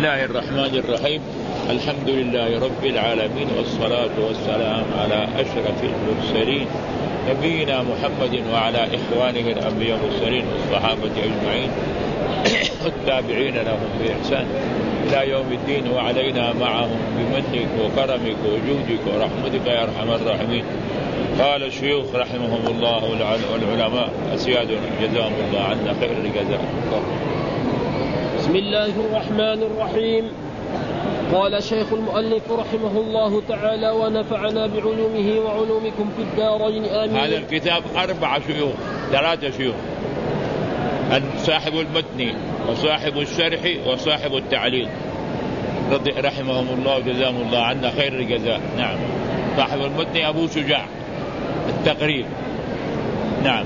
الله الرحمن الرحيم. الحمد لله رب العالمين، والصلاة والسلام على أشرف المرسلين نبينا محمد وعلى إخوانه الأنبياء والمرسلين والصحابة أجمعين والتابعين لهم بإحسان إلى يوم الدين، وعلينا معهم بمنك وكرمك وجودك ورحمتك يا أرحم الراحمين. قال الشيوخ رحمهم الله والعلماء أسيادنا جزاهم الله عنا خير الجزاء. بسم الله الرحمن الرحيم. قال الشيخ المؤلف رحمه الله تعالى ونفعنا بعلومه وعلومكم في الدارين آمين. هذا الكتاب 4 شيوخ، 3 شيوخ، صاحب المتن وصاحب الشرح وصاحب التعليق رحمهم الله وجزاهم الله عنا خير الجزاء. نعم. صاحب المتن أبو شجاع التقريب. نعم.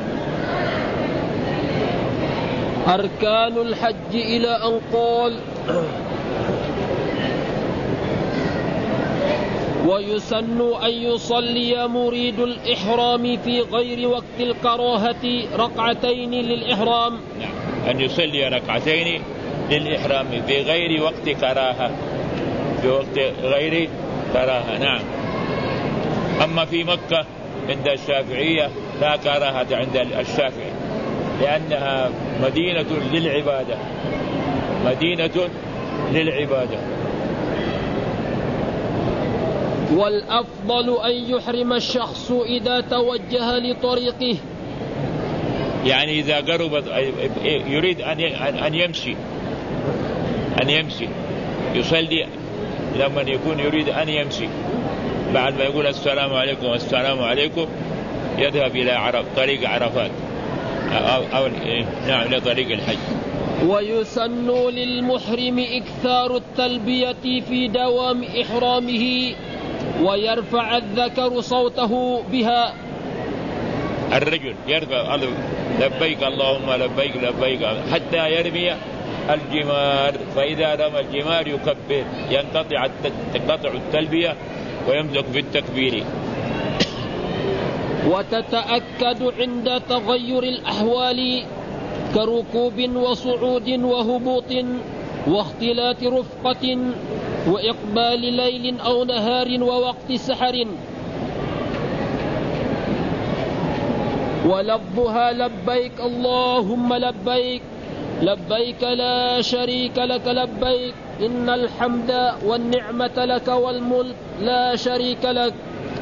أركان الحج إلى أن قال ويسن أن يصلي مريد الإحرام في غير وقت الكراهة ركعتين للإحرام. نعم. أن يصلي ركعتين للإحرام في غير وقت كراهة، في وقت غير كراهة. نعم. أما في مكة عند الشافعية لا كراهة عند الشافعي، لأنها مدينة للعبادة، مدينة للعبادة. والأفضل أن يحرم الشخص إذا توجه لطريقه، يعني إذا قرب يريد أن يمشي يصلي لما يكون يريد أن يمشي، بعد ما يقول السلام عليكم والسلام عليكم يذهب إلى طريق عرفات أو نعم إلى طريق الحج. ويسن للمحرم إكثار التلبية في دوام إحرامه ويرفع الذكر صوته بها. الرجل يرفع لبيك اللهم لبيك لبيك حتى يرمي الجمار، فإذا رمى الجمار يكبر، تنقطع التلبية ويمزق بالتكبير. وتتأكد عند تغير الأحوال كركوب وصعود وهبوط واختلاط رفقة وإقبال ليل أو نهار ووقت سحر. ولفظها لبيك اللهم لبيك لبيك لا شريك لك لبيك إن الحمد والنعمة لك والملك لا شريك لك.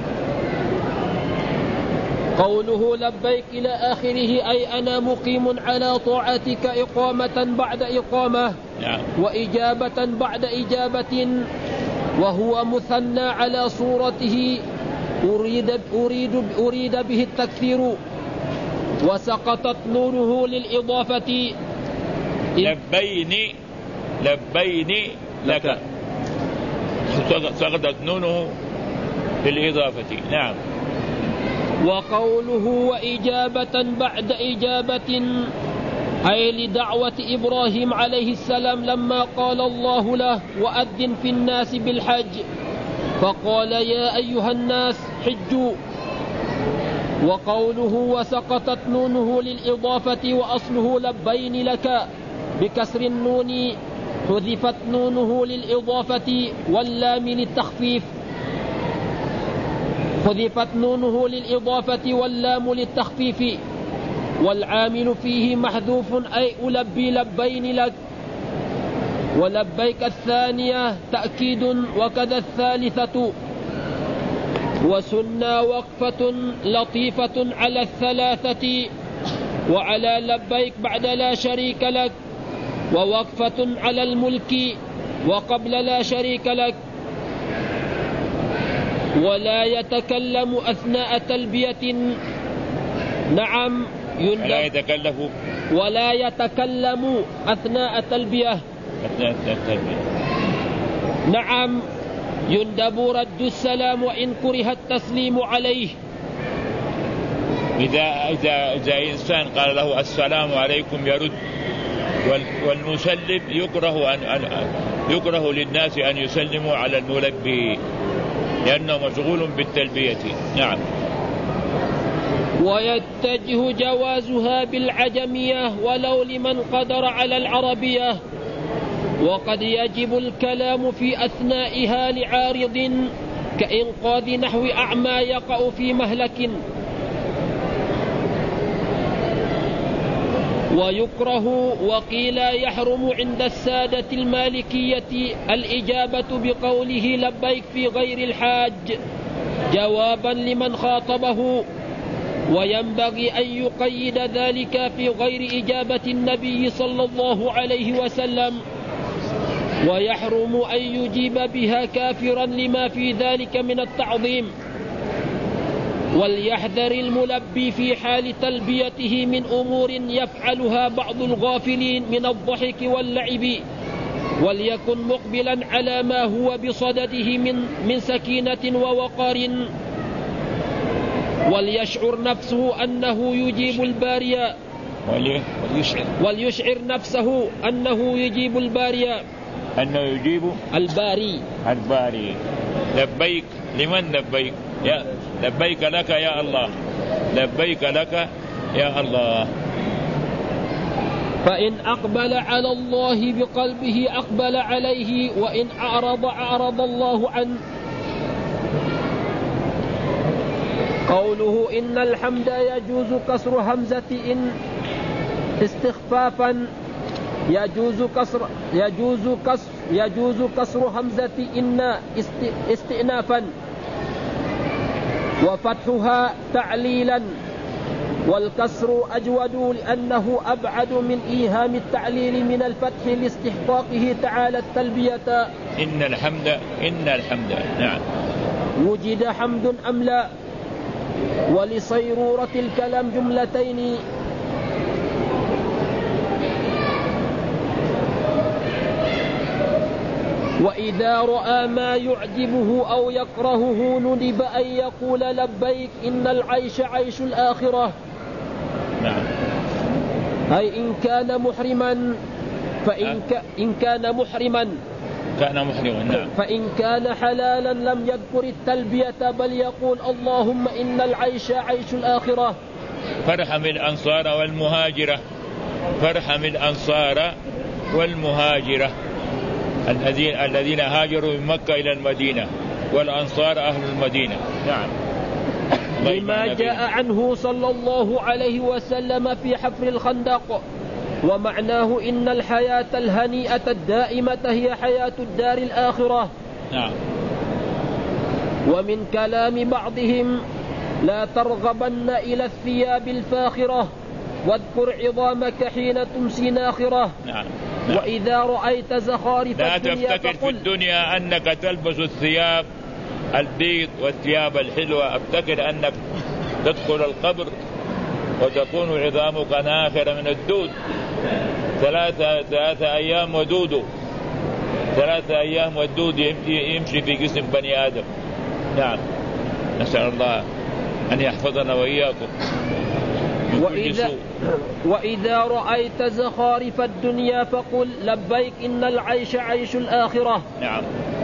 قوله لبيك إلى آخره أي أنا مقيم على طاعتك إقامة بعد إقامة وإجابة بعد إجابة، وهو مثنى على صورته أريد به التكثير، وسقطت نونه للإضافة. لبيني لك، سقطت نونه للإضافة. نعم. وقوله وإجابة بعد إجابة أي لدعوة إبراهيم عليه السلام لما قال الله له وأذن في الناس بالحج، فقال يا أيها الناس حجوا. وقوله وسقطت نونه للإضافة وأصله لبين لك بكسر النون، حذفت نونه للإضافة واللام للتخفيف، حذفت نونه للإضافة واللام للتخفيف، والعامل فيه محذوف أي ألبي لبين لك. ولبيك الثانية تأكيد وكذا الثالثة. وسنى وقفة لطيفة على الثلاثة وعلى لبيك بعد لا شريك لك، ووقفة على الملك وقبل لا شريك لك. ولا يتكلم أثناء تلبية. نعم ولا يتكلم أثناء تلبية. نعم يندب رد السلام وإن كره التسليم عليه. إذا إنسان قال له السلام عليكم يرد، والمسلم يكره للناس أن يسلموا على الملبي لأنه مشغول بالتلبية. نعم. ويتجه جوازها بالعجمية ولو لمن قدر على العربية. وقد يجب الكلام في أثنائها لعارض كإنقاذ نحو أعمى يقع في مهلك. ويكره وقيل يحرم عند السادة المالكية الإجابة بقوله لبيك في غير الحاج جوابا لمن خاطبه، وينبغي أن يقيد ذلك في غير إجابة النبي صلى الله عليه وسلم، ويحرم أن يجيب بها كافرا لما في ذلك من التعظيم. وليحذر الملبي في حال تلبيته من أمور يفعلها بعض الغافلين من الضحك واللعب، وليكن مقبلا على ما هو بصدده من سكينة ووقار، وليشعر نفسه أنه يجيب الباري، وليشعر نفسه أنه يجيب الباري، أنه يجيب الباري. لبيك لمن لبيك؟ يا لبيك لك يا الله، لبيك لك يا الله. فإن أقبل على الله بقلبه أقبل عليه، وإن أعرض الله عنه. قوله إن الحمد يجوز كسر همزة إن استخفافا، يجوز كسر همزة إن استئنافا، وفتحها تعليلا، والكسر أجود لأنه أبعد من إيهام التعليل من الفتح لاستحقاقه تعالى التلبية. إن الحمد نعم. وجد حمد أم لا؟ ولصيرورة الكلام جملتين. وإذا رأى ما يعجبه أو يكرهه ندب أن يقول لبيك إن العيش عيش الآخرة. نعم. أي إن كان محرما، إن كان محرما نعم. فإن كان حلالا لم يذكر التلبية بل يقول اللهم إن العيش عيش الآخرة. فرحم الأنصار والمهاجرة الذين هاجروا من مكة إلى المدينة، والأنصار أهل المدينة. نعم. لما جاء عنه صلى الله عليه وسلم في حفر الخندق، ومعناه إن الحياة الهنيئة الدائمة هي حياة الدار الآخرة. نعم. ومن كلام بعضهم لا ترغبن إلى الثياب الفاخرة واذكر عظامك حين تمسي ناخرة. نعم. وإذا رأيت زخارف لا الدنيا تفتكر في الدنيا أنك تلبس الثياب البيض والثياب الحلوة، افتكر أنك تدخل القبر وتكون عظامك ناخرة من الدود. ثلاثة أيام ودود، 3 أيام والدود يمشي في جسم بني آدم. نعم. نسأل الله أن يحفظنا وإياكم. وإذا رأيت زخارف الدنيا فقل لبيك إن العيش عيش الآخرة. نعم.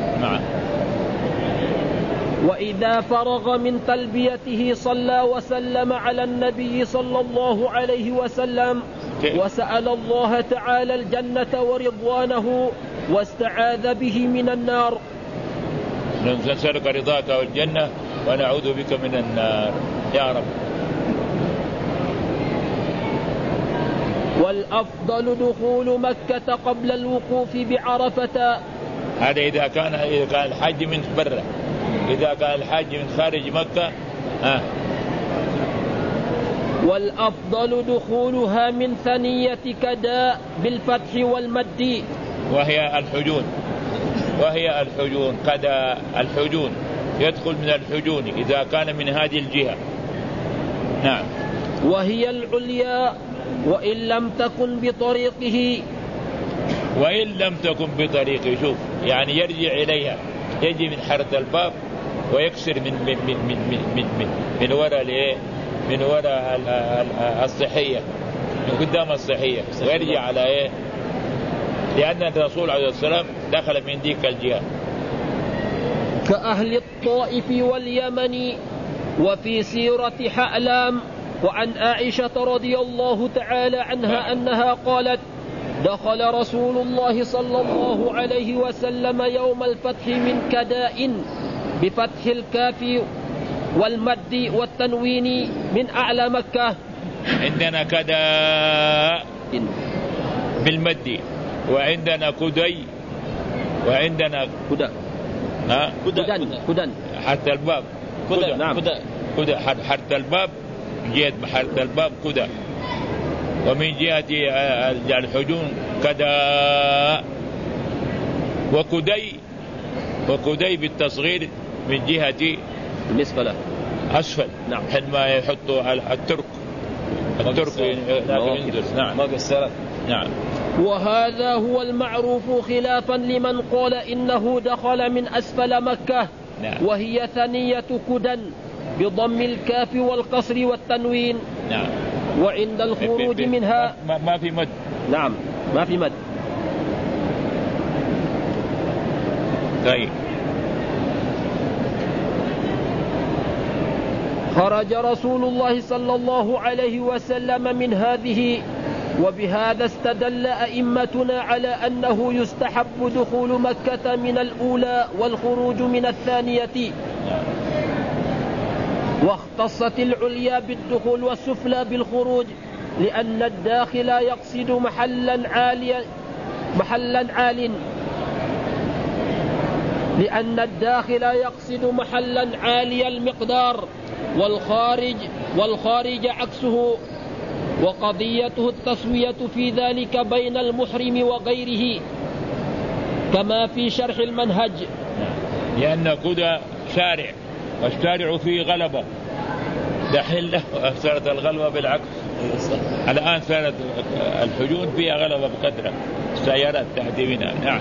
وإذا فرغ من تلبيته صلى وسلم على النبي صلى الله عليه وسلم وسأل الله تعالى الجنة ورضوانه واستعاذ به من النار. نسألك رضاك والجنة ونعوذ بك من النار يا رب. والأفضل دخول مكة قبل الوقوف بعرفة. هذا إذا كان الحج من برا، إذا كان الحج من خارج مكة. والأفضل دخولها من ثنية كداء بالفتح والمد، وهي الحجون كداء الحجون، يدخل من الحجون إذا كان من هذه الجهة. نعم. وهي العليا وإن لم تكن بطريقه. شوف يعني يرجع إليها، يجي من حارة الباب ويكسر من وراء الصحية، من قدام الصحية، ويرجع على لأن الرسول عليه السلام دخل من ديك الجهة. كأهل الطائف واليمن. وفي سيرة حألام وعن عائشة رضي الله تعالى عنها أنها قالت دخل رسول الله صلى الله عليه وسلم يوم الفتح من كداء بفتح الكاف والمد والتنوين من أعلى مكة. عندنا كداء بالمد، وعندنا كدي، وعندنا كدن حتى الباب كدن. نعم كدى حتى الباب، جهة حتى الباب كدى، ومن جهة الحجون كداء، وكدي بالتصغير من جهة بالنسبة له أسفل. نعم. حينما يحطوا الترك نعم. نعم. وهذا هو المعروف خلافا لمن قال إنه دخل من أسفل مكة. نعم. وهي ثنية كدن بضم الكاف والقصر والتنوين. نعم. وعند الخروج منها ما في مد. نعم ما في مد. طيب. خرج رسول الله صلى الله عليه وسلم من هذه، وبهذا استدل أئمتنا على أنه يستحب دخول مكة من الأولى والخروج من الثانية، واختصت العليا بالدخول والسفلى بالخروج، لأن الداخل يقصد محلا عالي المقدار، والخارج عكسه، وقضيته التسوية في ذلك بين المحرم وغيره كما في شرح المنهج. لأن كدى شارع، والشارع فيه غلبة، دحين صارت الغلبة بالعكس. الآن صارت الحجون فيها غلبة بقدرها، السيارات تأتي منها. نعم.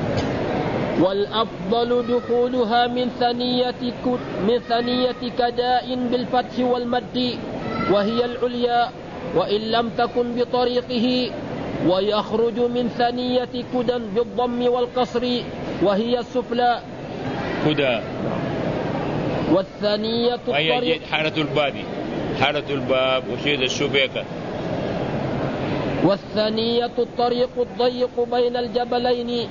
والأفضل دخولها من ثنية كداء بالفتح والمد وهي العليا، وإن لم تكن بطريقه، ويخرج من ثنية كدن بالضم والقصر وهي السفلى كدى. والثانية الطريق حارة الباب وشيد الشبيكة. والثانية الطريق الضيق بين الجبلين.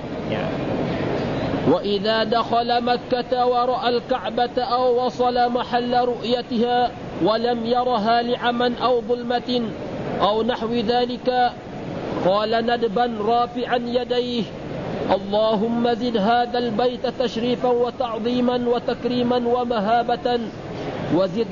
وإذا دخل مكة ورأى الكعبة أو وصل محل رؤيتها ولم يرها لعمى أو ظلمة أو نحو ذلك، قال ندبا رافعا يديه: اللهم زد هذا البيت تشريفا وتعظيما وتكريما ومهابة، وزد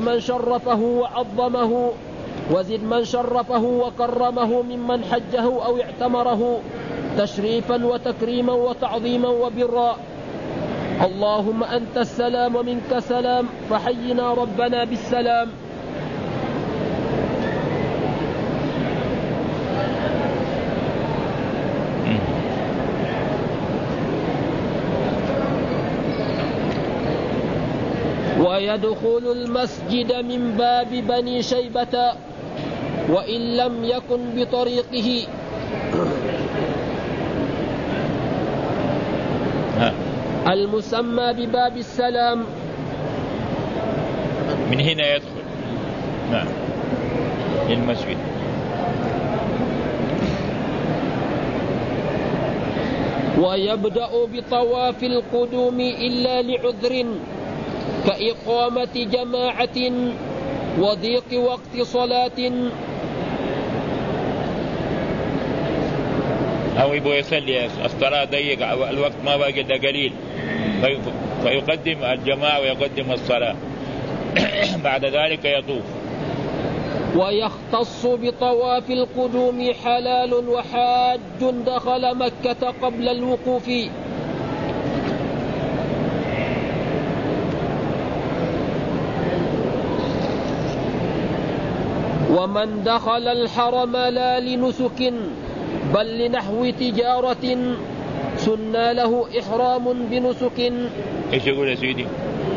من شرفه وكرمه ممن حجه أو اعتمره تشريفا وتكريما وتعظيما وبرا. اللهم أنت السلام ومنك السلام، فحينا ربنا بالسلام. ويدخل المسجد من باب بني شيبة وإن لم يكن بطريقه. المسمى بباب السلام. من هنا يدخل المسجد. ويبدأ بطواف القدوم إلا لعذر كإقامة جماعة وضيق وقت صلاة، أو يبغى يصلي الصلاة ضيق، الوقت ما باقي إلا قليل، فيقدم الجماعة ويقدم الصلاة بعد ذلك يطوف. ويختص بطواف القدوم حلال وحاج دخل مكة قبل الوقوف. ومن دخل الحرم لا لنسك بل لنحو تجارة سنى له إحرام بنسك. إيش يقول يا سيدي؟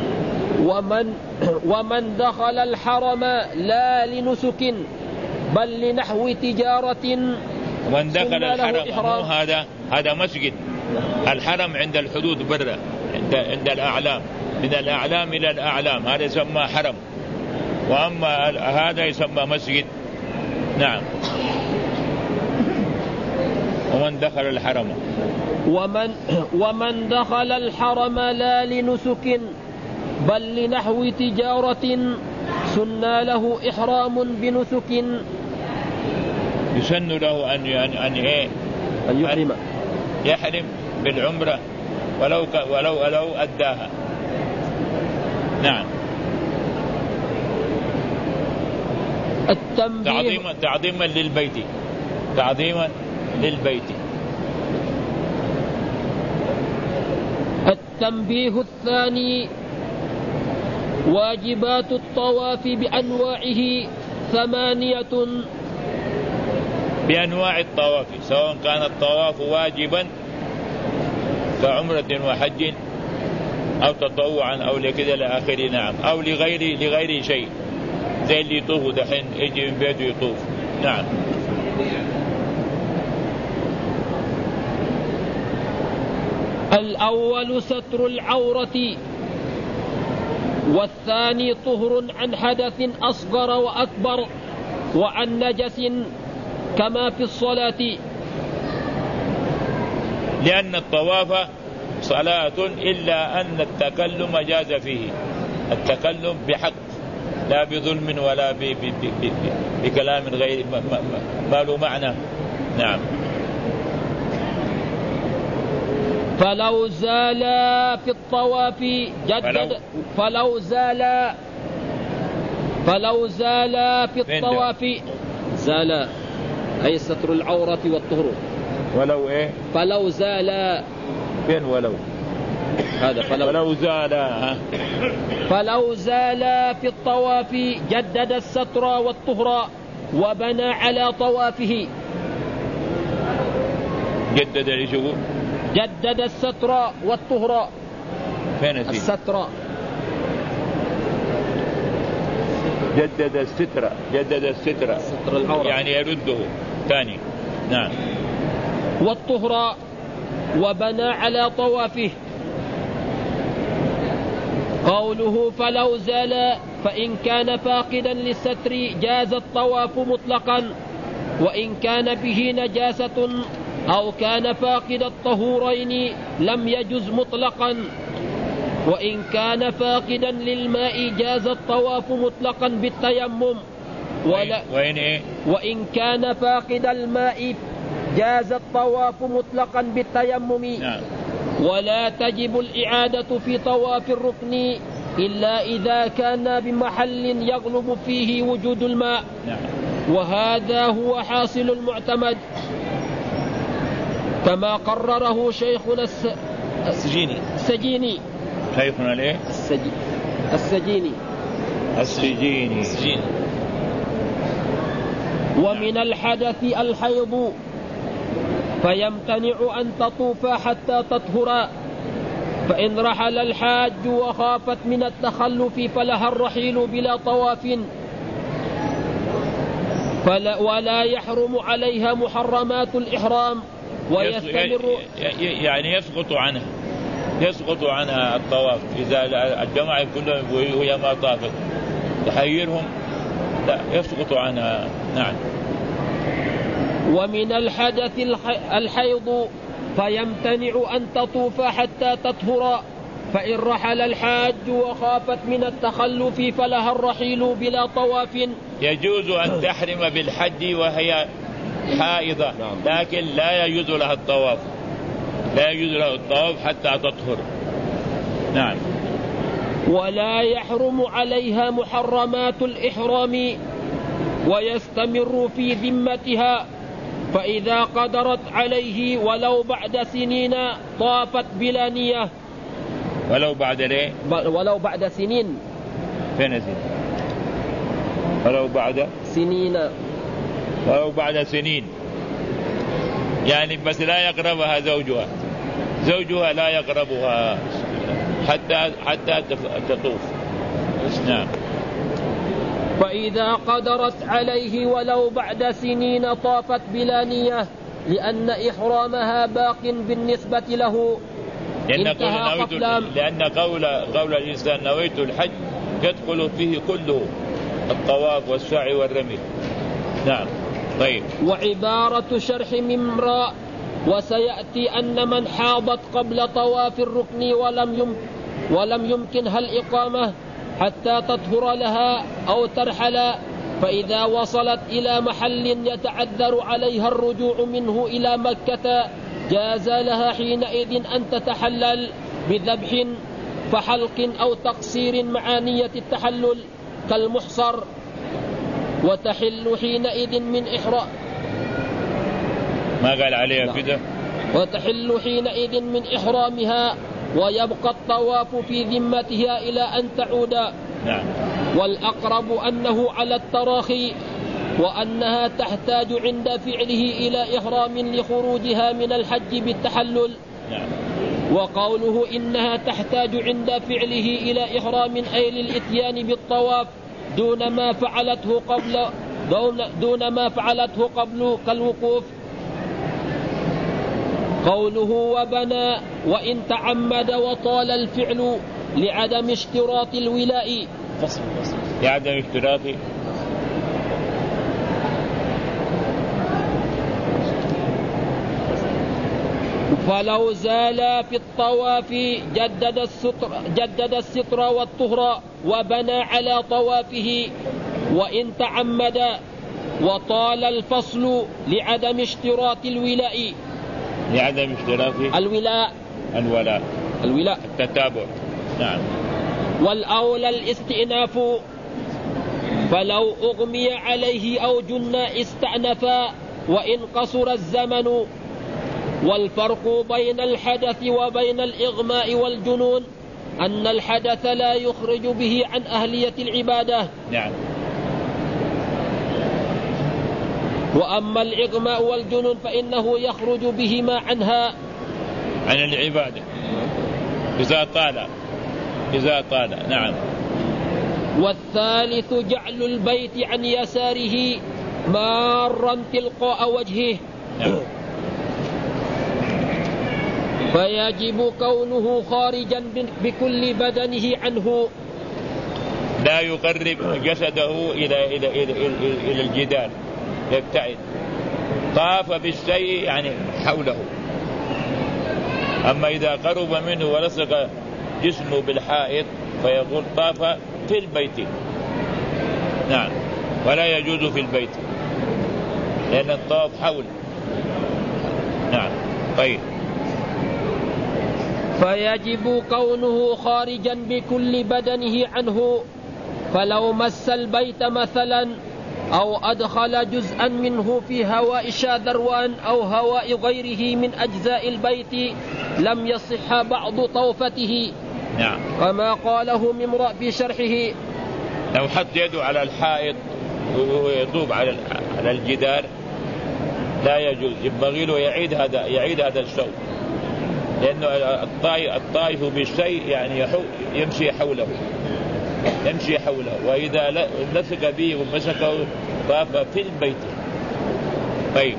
ومن دخل الحرم لا لنسك بل لنحو تجارة. ومن دخل الحرم هذا مسجد. الحرم عند الحدود برا، عند الأعلام، من الأعلام إلى الأعلام، هذا يسمى حرم، وأما هذا يسمى مسجد. نعم. ومن دخل الحرم ومن دخل الحرم لا لنسك بل لنحو تجارة سن له إحرام بنسك. يسن له أن يحرم بالعمرة ولو أداها. نعم. تعظيما للبيت. التنبيه الثاني: واجبات الطواف بأنواعه 8. بأنواع الطواف، سواء كان الطواف واجبا كعمرة وحج أو تطوعا أو لكذا لآخره. نعم. أو لغير شيء، زي اللي يطوف دحين يجي من بيته يطوف. نعم. الأول ستر العورة، والثاني طهر عن حدث أصغر وأكبر وعن نجس كما في الصلاة. لأن الطواف صلاة إلا أن التكلم جاز فيه، التكلم بحق لا بظلم ولا بكلام غير ما له معنى. نعم. فلو زال في الطواف جدد فلو زال في الطواف زال أي ستر العورة والطهر. ولو فلو زال فين ولو هذا فلو زال في الطواف جدد الستر والطهر وبنى على طوافه. جدد الستر والطهر. فين الستر؟ جدد الستر العورة، يعني يرده ثاني. نعم. والطهر وبنى على طوافه. قوله فلو زال، فإن كان فاقدا للستر جاز الطواف مطلقا، وإن كان به نجاسة أو كان فاقد الطهورين لم يجز مطلقا. وإن كان فاقدا للماء جاز الطواف مطلقا بالتيمم. وإن كان فاقد الماء جاز الطواف مطلقا بالتيمم. نعم. ولا تجب الإعادة في طواف الركن إلا إذا كان بمحل يغلب فيه وجود الماء. نعم. وهذا هو حاصل المعتمد كما قرره شيخنا السجيني. شيخنا ليه؟ السجيني. ومن الحدث الحيض، فيمتنع أن تطوف حتى تطهر، فإن رحل الحاج وخافت من التخلف فلها الرحيل بلا طواف، ولا يحرم عليها محرمات الإحرام ويستمر. يعني يسقط عنها الطواف إذا الجماعة كلهم وهي ما طافت تحيرهم، لا يسقط عنها. نعم. ومن الحدث الحيض، فيمتنع أن تطوف حتى تطهر، فإن رحل الحاج وخافت من التخلف فلها الرحيل بلا طواف. يجوز أن تحرم بالحج وهي حائضة، لكن لا يجوز لها الطواف، حتى تطهر. نعم. ولا يحرم عليها محرمات الإحرام ويستمر في ذمتها، فإذا قدرت عليه ولو بعد سنين طافت بلا نية. ولو بعد سنين. فين سنين؟ ولو بعد سنين يعني بس لا يقربها زوجها لا يقربها حتى تطوف. نعم. فإذا قدرت عليه ولو بعد سنين طافت بلا نية، لأن إحرامها باق بالنسبة له. لأن قول الإنسان نويت الحج يدخل فيه كله، الطواف والسعي والرمي. نعم. طيب. وعبارة شرح وسيأتي أن من حاضت قبل طواف الركن ولم يمكنها الإقامة حتى تطهر لها أو ترحل، فإذا وصلت إلى محل يتعذر عليها الرجوع منه إلى مكة جاز لها حينئذ أن تتحلل بذبح فحلق أو تقصير مع نية التحلل كالمحصر، وتحل حينئذ من إحرام ما قال عليها كده، وتحل حينئذ من إحرامها ويبقى الطواف في ذمتها إلى أن تعود. نعم. والأقرب أنه على التراخي، وأنها تحتاج عند فعله إلى إحرام لخروجها من الحج بالتحلل. نعم. وقوله إنها تحتاج عند فعله إلى إحرام أي للإتيان بالطواف دون ما فعلته قبل كالوقوف. قوله وبنى وإن تعمد وطال الفعل لعدم اشتراط الولاء، لعدم اشتراط فلو زال في الطواف جدد الستر والطهر وبنى على طوافه. وإن تعمد وطال الفصل لعدم اشتراط الولاء، لعدم اشتراط الولاء التتابع. نعم. والأولى الاستئناف، فلو أغمي عليه أو جن استأنفا وإن قصر الزمن. والفرق بين الحدث وبين الإغماء والجنون أن الحدث لا يخرج به عن أهلية العبادة. نعم. وأما الإغماء والجنون فإنه يخرج بهما عنها عن العبادة إذا طال. نعم. والثالث جعل البيت عن يساره مارا تلقاء وجهه. نعم. فيجب كونه خارجا بكل بدنه عنه، لا يقرب جسده إلى الجدار، يبتعد. طاف بالشيء يعني حوله، أما إذا قرب منه ولصق جسمه بالحائط فيقول طاف في البيت. نعم. ولا يجوز في البيت لأن الطواف حول. نعم. طيب. فيجب كونه خارجا بكل بدنه عنه، فلو مس البيت مثلا أو أدخل جزءا منه في هواء شاذروان أو هواء غيره من أجزاء البيت لم يصح بعض طوفته. نعم. كما قاله ممرأ في شرحه: لو حط يده على الحائط ويطوف على الجدار لا يجوز، ينبغي له يعيد هذا الشوط، لأنه الطائف بالشيء يعني يمشي حوله، وإذا لصق به ومسكه طاف في البيت. طيب.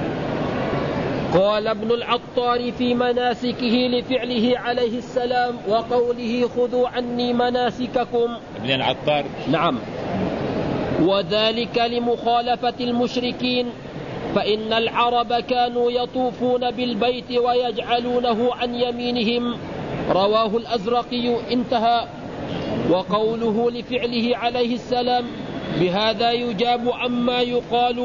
قال ابن العطار في مناسكه لفعله عليه السلام وقوله خذوا عني مناسككم. ابن العطار. نعم. وذلك لمخالفة المشركين، فإن العرب كانوا يطوفون بالبيت ويجعلونه عن يمينهم. رواه الأزرقي. انتهى. وقوله لفعله عليه السلام بهذا يجاب عما يقال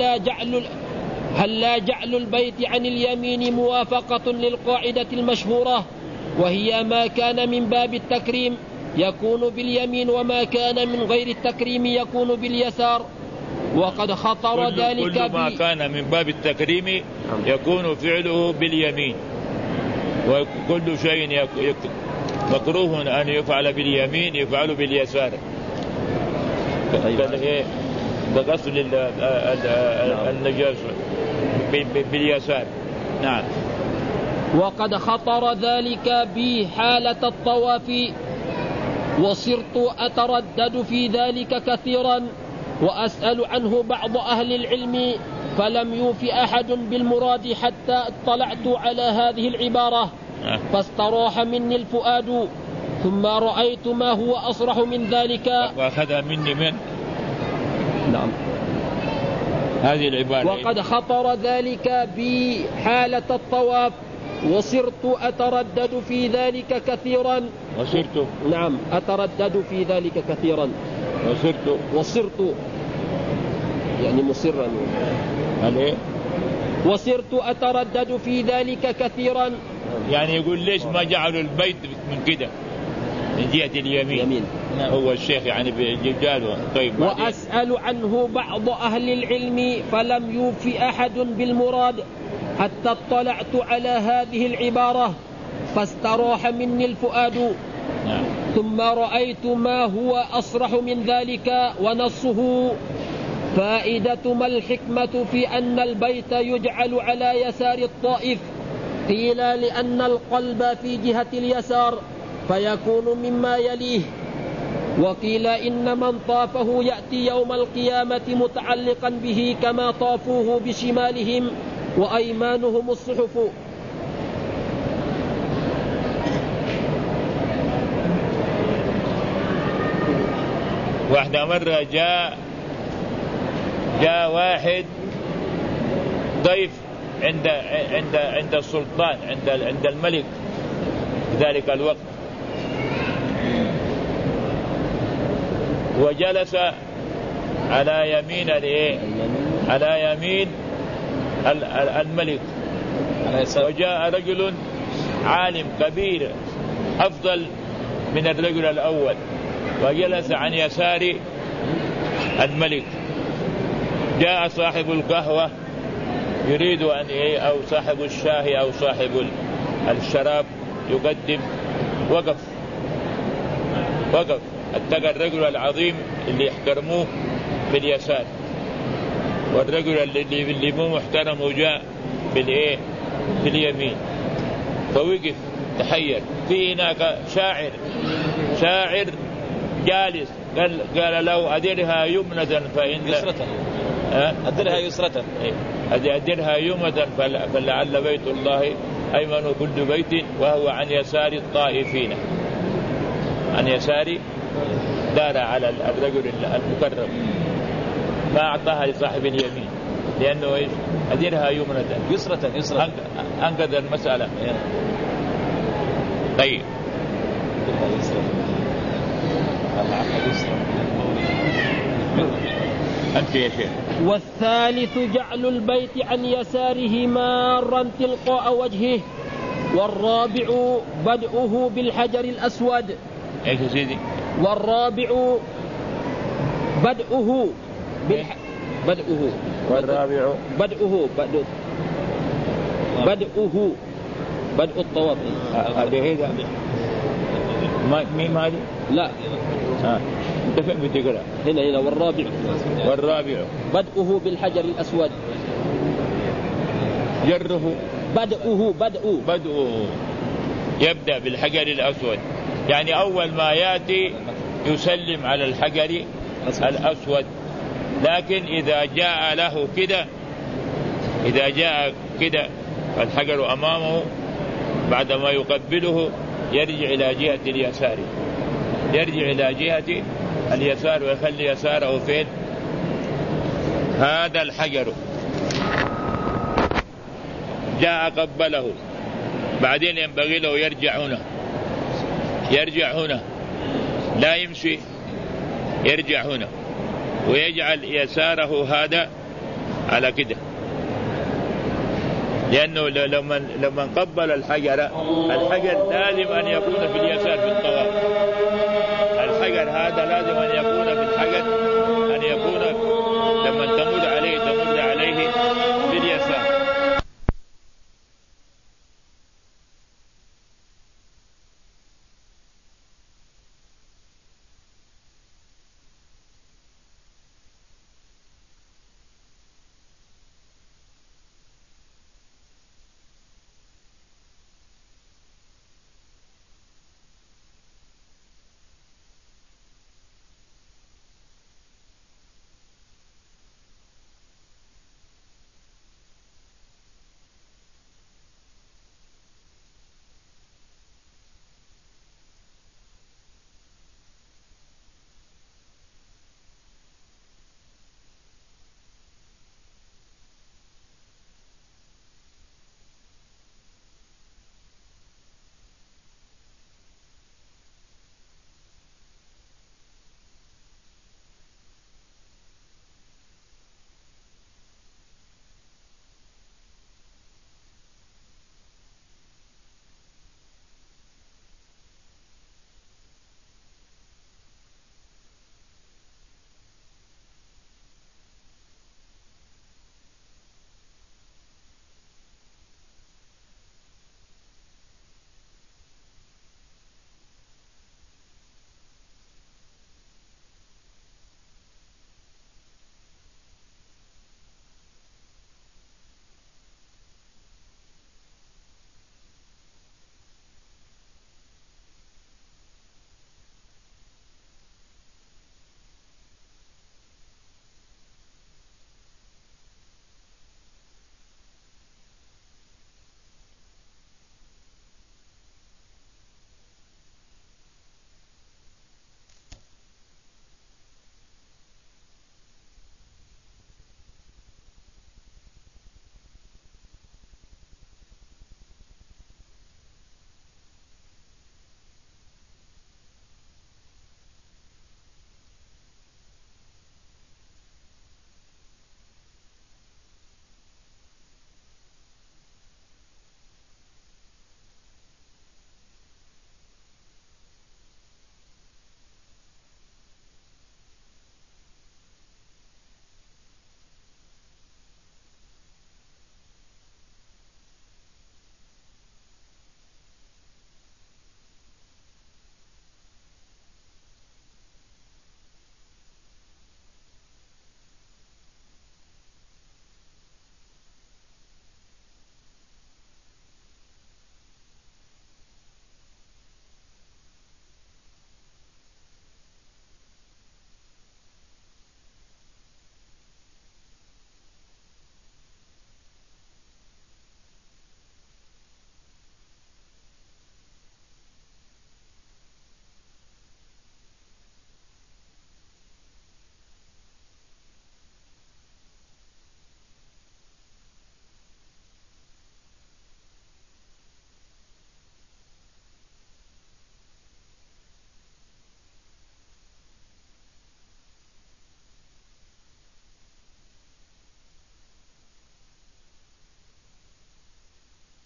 هل لا جعل البيت عن اليمين موافقة للقاعدة المشهورة، وهي ما كان من باب التكريم يكون باليمين وما كان من غير التكريم يكون باليسار. وقد خطر ذلك كل ما كان من باب التكريم يكون فعله باليمين، وكل شيء مكروه أن يفعل باليمين يفعل باليسار. بغسل النجاسة باليسار. نعم. وقد خطر ذلك بي حالة الطواف، وصرت أتردد في ذلك كثيرا وأسأل عنه بعض أهل العلم، فلم يوف أحد بالمراد حتى اطلعت على هذه العبارة فاستراح مني الفؤاد، ثم رأيت ما هو أصرح من ذلك. وأخذها مني من؟ نعم. هذه العبارة. وقد خطر ذلك بي حالة الطواف وصرت أتردد في ذلك كثيرا. نعم أتردد في ذلك كثيرا. وصرت يعني مصرا. وصرت أتردد في ذلك كثيرا. يعني يقول ليش ما جعلوا البيت من كده من جهة اليمين. هو الشيخ يعني بجاله. طيب وأسأل عنه بعض أهل العلم فلم يوفي أحد بالمراد حتى اطلعت على هذه العبارة فاستراح مني الفؤاد. ثم رأيت ما هو أصرح من ذلك ونصه. فائدة ما الحكمة في أن البيت يجعل على يسار الطائف؟ قيل لأن القلب في جهة اليسار فيكون مما يليه. وقيل إن من طافه يأتي يوم القيامة متعلقا به كما طافوه بشمالهم وأيمانهم الصحف. واحدة مرة جاء واحد ضيف عند السلطان عند الملك في ذلك الوقت، وجلس على يمين على يمين الملك، وجاء رجل عالم كبير أفضل من الرجل الأول وجلس عن يسار الملك. جاء صاحب القهوة يريد أن أو صاحب الشاي أو صاحب الشراب يقدم، وقف اتقى الرجل العظيم اللي يحترموه في اليسار، والرجل اللي مو محترم وجاء في اليمين، فوقف تحير. في هناك شاعر جالس قال له أدرها يمنة فإن أدرها يسرة أدرها يمنة فلعل بيت الله أيمن كل بيت وهو عن يسار الطائفين. عن يسار دار على الرجل المكرم، ما أعطاها لصاحب اليمين لأنه إيش أدرها يمنة يسرة أنقذ المسألة. طيب أنت يا شيخ. والثالث جعل البيت عن يساره مارا تلقاء وجهه. والرابع بدءه بالحجر الأسود. ايش يا سيدي؟ والرابع بدءه والرابع بدء الطواف. هذا ميم هذه؟ لا انت فين بتقرأ؟ هنا والرابع بدءه بالحجر الأسود. جره بدءه يبدأ بالحجر الأسود، يعني أول ما يأتي يسلم على الحجر الأسود. لكن إذا جاء له كده الحجر أمامه بعدما يقبله يرجع إلى جهة اليسار ويخلي يساره فين؟ هذا الحجر جاء قبله، بعدين ينبغي له يرجع هنا لا يمشي، يرجع هنا ويجعل يساره هذا على كده، لأنه لما قبل الحجر لازم أن يكون في اليسار في الطواف. الحجر هذا لازم أن يكون في الحجر، أن يكون لما تمر عليه